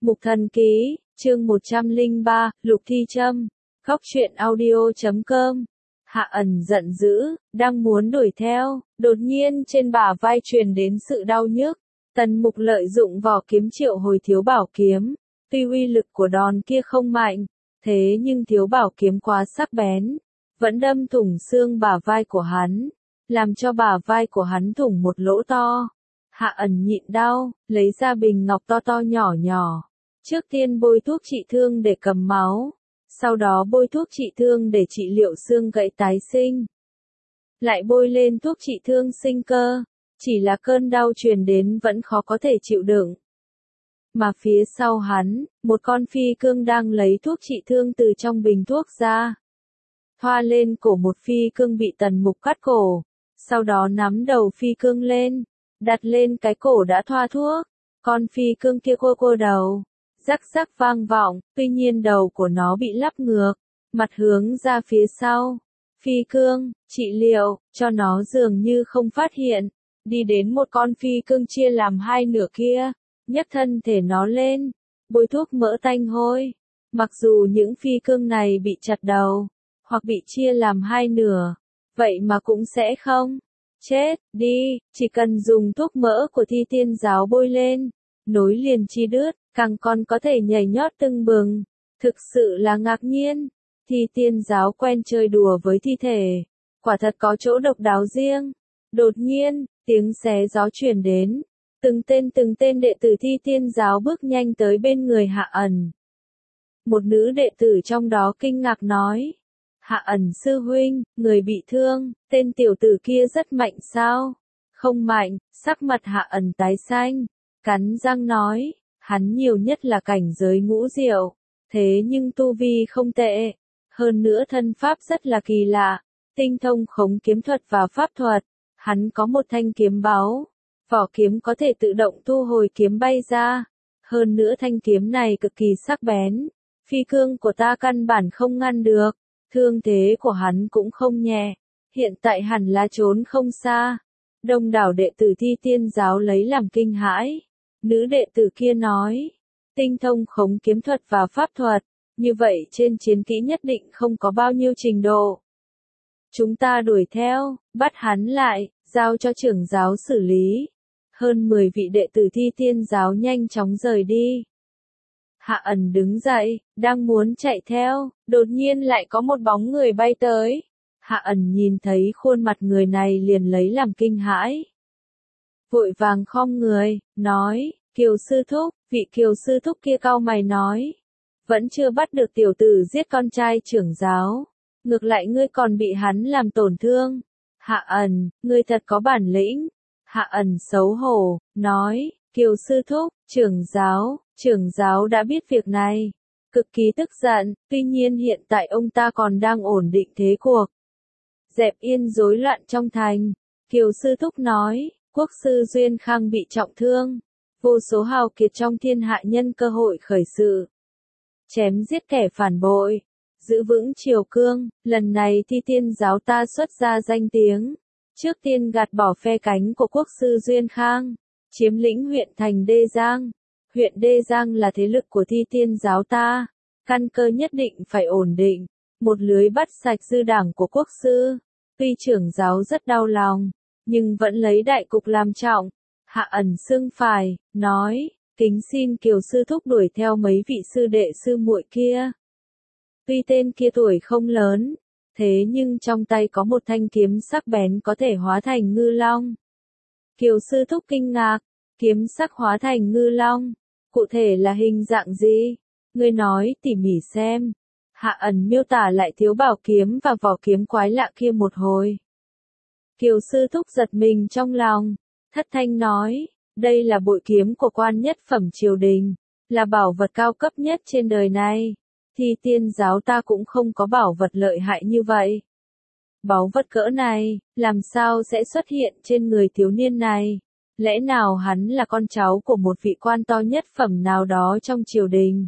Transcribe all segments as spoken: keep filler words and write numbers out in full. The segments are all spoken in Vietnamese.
Mục Thần Ký, chương một trăm lẻ ba, Lục Thi Trâm, Góc truyện audio chấm com. Hạ Ẩn giận dữ, đang muốn đuổi theo, đột nhiên trên bả vai truyền đến sự đau nhức. Tần Mục lợi dụng vỏ kiếm triệu hồi thiếu bảo kiếm, tuy uy lực của đòn kia không mạnh, thế nhưng thiếu bảo kiếm quá sắc bén, vẫn đâm thủng xương bả vai của hắn, làm cho bả vai của hắn thủng một lỗ to. Hạ Ẩn nhịn đau, lấy ra bình ngọc to to nhỏ nhỏ. Trước tiên bôi thuốc trị thương để cầm máu, sau đó bôi thuốc trị thương để trị liệu xương gãy tái sinh. Lại bôi lên thuốc trị thương sinh cơ, chỉ là cơn đau truyền đến vẫn khó có thể chịu đựng. Mà phía sau hắn, một con phi cương đang lấy thuốc trị thương từ trong bình thuốc ra. Thoa lên cổ một phi cương bị Tần Mục cắt cổ, sau đó nắm đầu phi cương lên, đặt lên cái cổ đã thoa thuốc. Con phi cương kia cô cô đầu, rắc rắc vang vọng, tuy nhiên đầu của nó bị lắp ngược, mặt hướng ra phía sau. Phi cương, trị liệu, cho nó dường như không phát hiện, đi đến một con phi cương chia làm hai nửa kia, nhấc thân thể nó lên, bôi thuốc mỡ tanh hôi. Mặc dù những phi cương này bị chặt đầu, hoặc bị chia làm hai nửa, vậy mà cũng sẽ không chết đi, chỉ cần dùng thuốc mỡ của Thi Tiên Giáo bôi lên, nối liền chi đứt, càng còn có thể nhảy nhót tưng bừng. Thực sự là ngạc nhiên, Thi Tiên Giáo quen chơi đùa với thi thể, quả thật có chỗ độc đáo riêng. Đột nhiên, tiếng xé gió truyền đến, từng tên từng tên đệ tử Thi Tiên Giáo bước nhanh tới bên người Hạ Ẩn. Một nữ đệ tử trong đó kinh ngạc nói: Hạ Ẩn sư huynh, người bị thương, tên tiểu tử kia rất mạnh sao? Không mạnh. Sắc mặt Hạ Ẩn tái xanh, cắn răng nói, hắn nhiều nhất là cảnh giới ngũ diệu, thế nhưng tu vi không tệ, hơn nữa thân pháp rất là kỳ lạ, tinh thông khống kiếm thuật và pháp thuật. Hắn có một thanh kiếm báu, vỏ kiếm có thể tự động thu hồi kiếm bay ra, hơn nữa thanh kiếm này cực kỳ sắc bén, phi cương của ta căn bản không ngăn được. Thương thế của hắn cũng không nhẹ, hiện tại hẳn là trốn không xa. Đông đảo đệ tử Thi Tiên Giáo lấy làm kinh hãi. Nữ đệ tử kia nói, tinh thông khống kiếm thuật và pháp thuật, như vậy trên chiến kỹ nhất định không có bao nhiêu trình độ. Chúng ta đuổi theo, bắt hắn lại, giao cho trưởng giáo xử lý. Hơn mười vị đệ tử Thi Tiên Giáo nhanh chóng rời đi. Hạ Ẩn đứng dậy, đang muốn chạy theo, đột nhiên lại có một bóng người bay tới. Hạ Ẩn nhìn thấy khuôn mặt người này liền lấy làm kinh hãi. Vội vàng khom người, nói, Kiều sư thúc. Vị Kiều sư thúc kia cau mày nói, vẫn chưa bắt được tiểu tử giết con trai trưởng giáo, ngược lại ngươi còn bị hắn làm tổn thương. Hạ Ẩn, ngươi thật có bản lĩnh. Hạ Ẩn xấu hổ, nói, Kiều sư thúc, trưởng giáo. Trưởng giáo đã biết việc này, cực kỳ tức giận, tuy nhiên hiện tại ông ta còn đang ổn định thế cuộc. Dẹp yên rối loạn trong thành, Kiều sư thúc nói, quốc sư Duyên Khang bị trọng thương, vô số hào kiệt trong thiên hạ nhân cơ hội khởi sự, chém giết kẻ phản bội, giữ vững triều cương. Lần này Thi Tiên Giáo ta xuất ra danh tiếng, trước tiên gạt bỏ phe cánh của quốc sư Duyên Khang, chiếm lĩnh huyện thành Đê Giang. Huyện Đê Giang là thế lực của Thi Tiên Giáo ta, căn cơ nhất định phải ổn định, một lưới bắt sạch dư đảng của quốc sư. Tuy trưởng giáo rất đau lòng, nhưng vẫn lấy đại cục làm trọng. Hạ Ẩn xưng phải, nói, kính xin Kiều sư thúc đuổi theo mấy vị sư đệ sư muội kia. Tuy tên kia tuổi không lớn, thế nhưng trong tay có một thanh kiếm sắc bén có thể hóa thành ngư long. Kiều sư thúc kinh ngạc, kiếm sắc hóa thành ngư long. Cụ thể là hình dạng gì? Ngươi nói tỉ mỉ xem. Hạ Ẩn miêu tả lại thiếu bảo kiếm và vỏ kiếm quái lạ kia một hồi. Kiều sư thúc giật mình trong lòng, thất thanh nói, đây là bội kiếm của quan nhất phẩm triều đình, là bảo vật cao cấp nhất trên đời này. Thi Tiên Giáo ta cũng không có bảo vật lợi hại như vậy. Báu vật cỡ này, làm sao sẽ xuất hiện trên người thiếu niên này? Lẽ nào hắn là con cháu của một vị quan to nhất phẩm nào đó trong triều đình?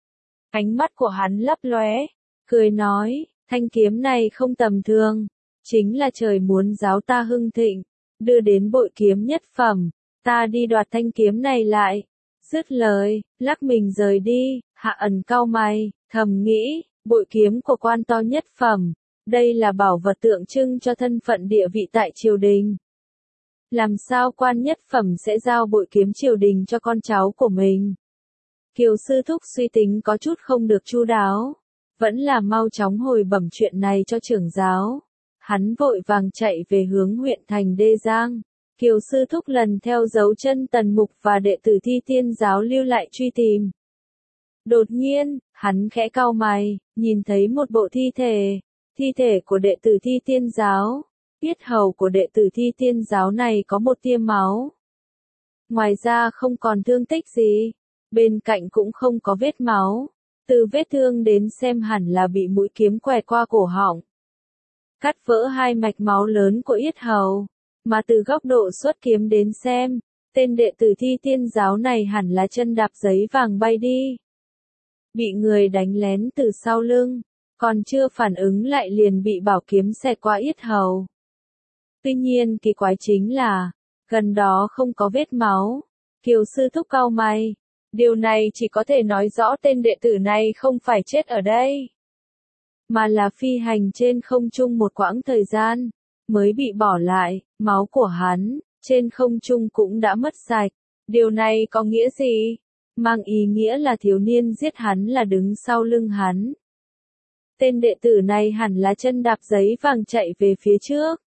Ánh mắt của hắn lấp lóe, cười nói, thanh kiếm này không tầm thường, chính là trời muốn giáo ta hưng thịnh, đưa đến bội kiếm nhất phẩm, ta đi đoạt thanh kiếm này lại. Dứt lời, lắc mình rời đi, Hạ Ẩn cau mày, thầm nghĩ, bội kiếm của quan to nhất phẩm, đây là bảo vật tượng trưng cho thân phận địa vị tại triều đình. Làm sao quan nhất phẩm sẽ giao bội kiếm triều đình cho con cháu của mình? Kiều sư thúc suy tính có chút không được chu đáo, vẫn là mau chóng hồi bẩm chuyện này cho trưởng giáo. Hắn vội vàng chạy về hướng huyện thành Đê Giang. Kiều sư thúc lần theo dấu chân Tần Mục và đệ tử Thi Tiên giáo lưu lại truy tìm. Đột nhiên, hắn khẽ cau mày, nhìn thấy một bộ thi thể, thi thể của đệ tử Thi Tiên giáo. Yết hầu của đệ tử Thi Tiên giáo này có một tia máu. Ngoài ra không còn thương tích gì, bên cạnh cũng không có vết máu. Từ vết thương đến xem hẳn là bị mũi kiếm quẹt qua cổ họng, cắt vỡ hai mạch máu lớn của yết hầu. Mà từ góc độ xuất kiếm đến xem, tên đệ tử Thi Tiên giáo này hẳn là chân đạp giấy vàng bay đi. Bị người đánh lén từ sau lưng, còn chưa phản ứng lại liền bị bảo kiếm xẹt qua yết hầu. Tuy nhiên kỳ quái chính là, gần đó không có vết máu. Kiều sư thúc cau mày, điều này chỉ có thể nói rõ tên đệ tử này không phải chết ở đây, mà là phi hành trên không trung một quãng thời gian, mới bị bỏ lại. Máu của hắn, trên không trung cũng đã mất sạch. Điều này có nghĩa gì? Mang ý nghĩa là thiếu niên giết hắn là đứng sau lưng hắn. Tên đệ tử này hẳn là chân đạp giấy vàng chạy về phía trước,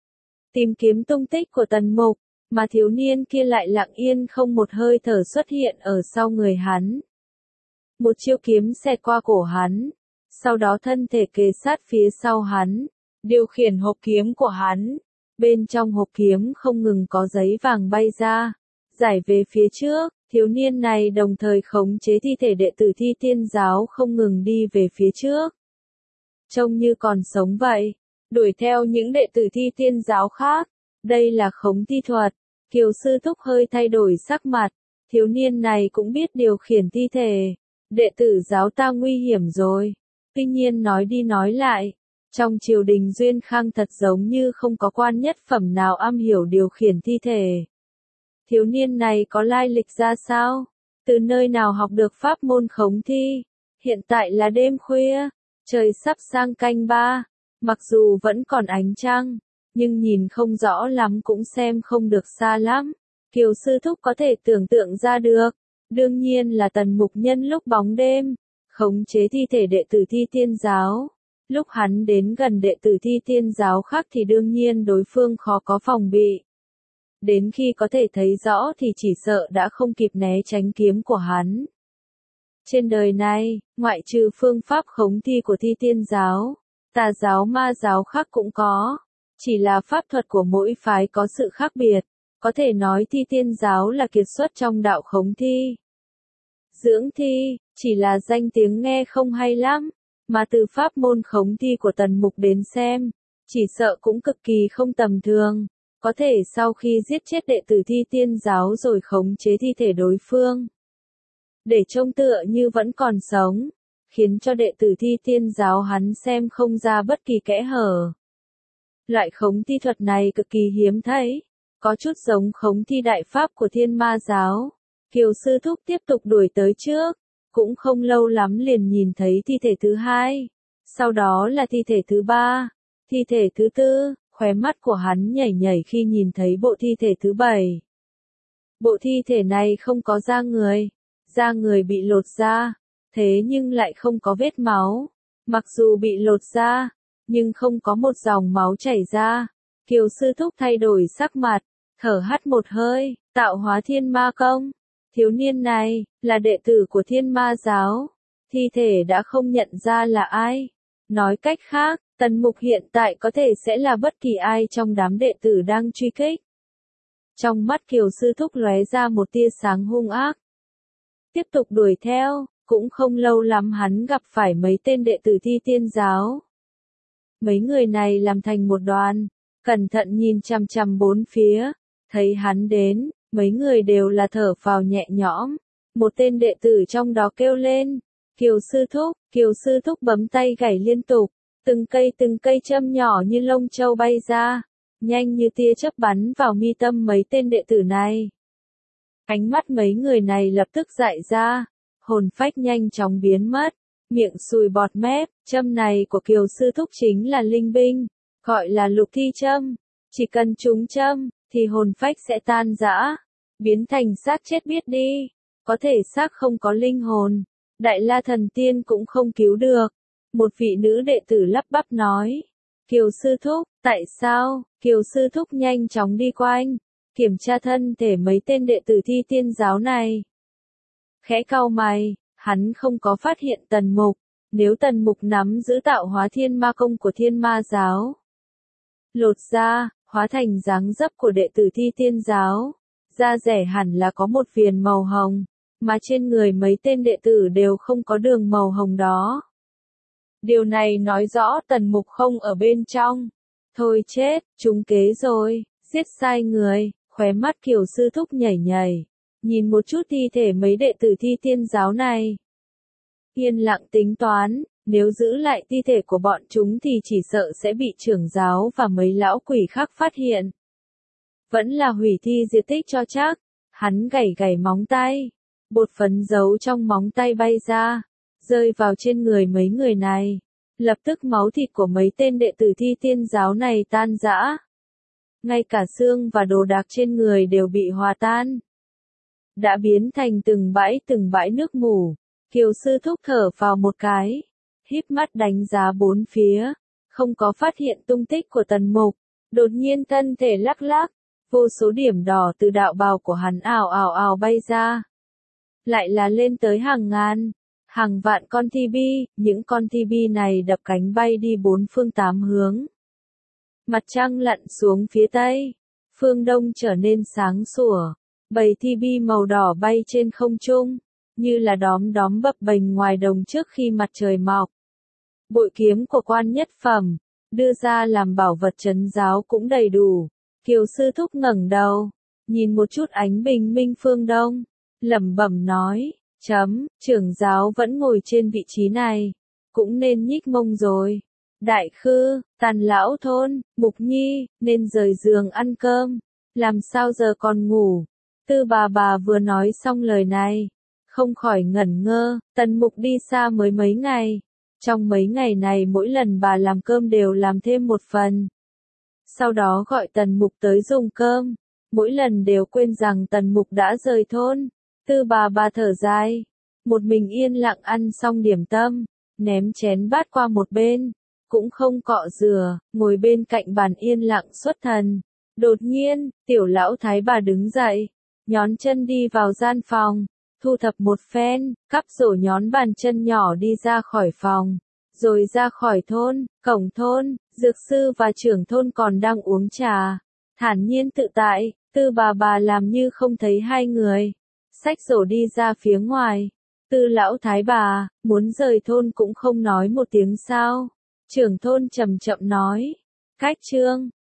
tìm kiếm tung tích của Tần Mục, mà thiếu niên kia lại lặng yên không một hơi thở xuất hiện ở sau người hắn. Một chiêu kiếm xẹt qua cổ hắn, sau đó thân thể kề sát phía sau hắn, điều khiển hộp kiếm của hắn. Bên trong hộp kiếm không ngừng có giấy vàng bay ra, giải về phía trước. Thiếu niên này đồng thời khống chế thi thể đệ tử Thi Tiên giáo không ngừng đi về phía trước, trông như còn sống vậy, đuổi theo những đệ tử Thi Tiên giáo khác. Đây là khống thi thuật. Kiều sư thúc hơi thay đổi sắc mặt, thiếu niên này cũng biết điều khiển thi thể. Đệ tử giáo ta nguy hiểm rồi. Tuy nhiên nói đi nói lại, trong triều đình Duyên Khang thật giống như không có quan nhất phẩm nào am hiểu điều khiển thi thể. Thiếu niên này có lai lịch ra sao? Từ nơi nào học được pháp môn khống thi? Hiện tại là đêm khuya, trời sắp sang canh ba, mặc dù vẫn còn ánh trăng, nhưng nhìn không rõ lắm cũng xem không được xa lắm. Kiều sư thúc có thể tưởng tượng ra được, đương nhiên là Tần Mục nhân lúc bóng đêm, khống chế thi thể đệ tử Thi Tiên giáo. Lúc hắn đến gần đệ tử Thi Tiên giáo khác thì đương nhiên đối phương khó có phòng bị. Đến khi có thể thấy rõ thì chỉ sợ đã không kịp né tránh kiếm của hắn. Trên đời này, ngoại trừ phương pháp khống thi của Thi Tiên giáo, tà giáo ma giáo khác cũng có. Chỉ là pháp thuật của mỗi phái có sự khác biệt. Có thể nói Thi Tiên giáo là kiệt xuất trong đạo khống thi. Dưỡng thi, chỉ là danh tiếng nghe không hay lắm. Mà từ pháp môn khống thi của Tần Mục đến xem, chỉ sợ cũng cực kỳ không tầm thường. Có thể sau khi giết chết đệ tử Thi Tiên giáo rồi khống chế thi thể đối phương, để trông tựa như vẫn còn sống, khiến cho đệ tử Thi Tiên giáo hắn xem không ra bất kỳ kẽ hở. Loại khống thi thuật này cực kỳ hiếm thấy, có chút giống khống thi đại pháp của Thiên Ma giáo. Kiều sư thúc tiếp tục đuổi tới trước, cũng không lâu lắm liền nhìn thấy thi thể thứ hai, sau đó là thi thể thứ ba, thi thể thứ tư. Khóe mắt của hắn nhảy nhảy khi nhìn thấy bộ thi thể thứ bảy. Bộ thi thể này không có da người, da người bị lột ra, thế nhưng lại không có vết máu. Mặc dù bị lột ra, nhưng không có một dòng máu chảy ra. Kiều sư thúc thay đổi sắc mặt, thở hắt một hơi, tạo hóa thiên ma công. Thiếu niên này, là đệ tử của Thiên Ma giáo. Thi thể đã không nhận ra là ai. Nói cách khác, Tần Mục hiện tại có thể sẽ là bất kỳ ai trong đám đệ tử đang truy kích. Trong mắt Kiều sư thúc lóe ra một tia sáng hung ác. Tiếp tục đuổi theo, cũng không lâu lắm hắn gặp phải mấy tên đệ tử Thi Tiên giáo. Mấy người này làm thành một đoàn, cẩn thận nhìn chằm chằm bốn phía, thấy hắn đến, mấy người đều là thở phào nhẹ nhõm. Một tên đệ tử trong đó kêu lên, Kiều sư thúc, Kiều sư thúc bấm tay gảy liên tục. Từng cây từng cây châm nhỏ như lông châu bay ra, nhanh như tia chớp bắn vào mi tâm mấy tên đệ tử này. Ánh mắt mấy người này lập tức dại ra, hồn phách nhanh chóng biến mất, miệng sùi bọt mép, châm này của Kiều sư thúc chính là linh binh, gọi là lục thi châm, chỉ cần trúng châm, thì hồn phách sẽ tan rã, biến thành xác chết biết đi, có thể xác không có linh hồn, Đại La Thần Tiên cũng không cứu được. Một vị nữ đệ tử lắp bắp nói, Kiều sư thúc, tại sao? Kiều sư thúc nhanh chóng đi quanh, kiểm tra thân thể mấy tên đệ tử thi tiên giáo này. Khẽ cau mày, hắn không có phát hiện Tần Mục, nếu Tần Mục nắm giữ tạo hóa thiên ma công của thiên ma giáo. Lột ra, hóa thành dáng dấp của đệ tử thi tiên giáo, da rẻ hẳn là có một viền màu hồng, mà trên người mấy tên đệ tử đều không có đường màu hồng đó. Điều này nói rõ Tần Mục không ở bên trong. Thôi chết, trúng kế rồi, giết sai người, khóe mắt Kiều sư thúc nhảy nhảy, nhìn một chút thi thể mấy đệ tử thi tiên giáo này. Yên lặng tính toán, nếu giữ lại thi thể của bọn chúng thì chỉ sợ sẽ bị trưởng giáo và mấy lão quỷ khác phát hiện. Vẫn là hủy thi diệt tích cho chắc, hắn gảy gảy móng tay, bột phấn giấu trong móng tay bay ra, rơi vào trên người mấy người này. Lập tức máu thịt của mấy tên đệ tử thi tiên giáo này tan rã. Ngay cả xương và đồ đạc trên người đều bị hòa tan. Đã biến thành từng bãi từng bãi nước mủ. Kiều sư thúc thở vào một cái, híp mắt đánh giá bốn phía, không có phát hiện tung tích của Tần Mục. Đột nhiên thân thể lắc lắc, vô số điểm đỏ từ đạo bào của hắn ào ào ào bay ra. Lại là lên tới hàng ngàn, hàng vạn con thi bi, những con thi bi này đập cánh bay đi bốn phương tám hướng. Mặt trăng lặn xuống phía tây, phương đông trở nên sáng sủa, bầy thi bi màu đỏ bay trên không trung, như là đóm đóm bập bềnh ngoài đồng trước khi mặt trời mọc. Bội kiếm của quan nhất phẩm, đưa ra làm bảo vật trấn giáo cũng đầy đủ. Kiều sư thúc ngẩng đầu, nhìn một chút ánh bình minh phương đông, lẩm bẩm nói, chấm, trưởng giáo vẫn ngồi trên vị trí này, cũng nên nhích mông rồi. Đại khư, Tàn lão thôn, Mục Nhi, nên rời giường ăn cơm, làm sao giờ còn ngủ. Tư bà bà vừa nói xong lời này, không khỏi ngẩn ngơ. Tần Mục đi xa mới mấy ngày, trong mấy ngày này mỗi lần bà làm cơm đều làm thêm một phần. Sau đó gọi Tần Mục tới dùng cơm, mỗi lần đều quên rằng Tần Mục đã rời thôn. Tư bà bà thở dài, một mình yên lặng ăn xong điểm tâm, ném chén bát qua một bên, cũng không cọ rửa, ngồi bên cạnh bàn yên lặng xuất thần. Đột nhiên, tiểu lão thái bà đứng dậy, nhón chân đi vào gian phòng, thu thập một phen, cắp rổ nhón bàn chân nhỏ đi ra khỏi phòng, rồi ra khỏi thôn. Cổng thôn, dược sư và trưởng thôn còn đang uống trà, thản nhiên tự tại. Tư bà bà làm như không thấy hai người, xách rổ đi ra phía ngoài. Tư lão thái bà, muốn rời thôn cũng không nói một tiếng sao. Trưởng thôn chậm chậm nói, cách trương,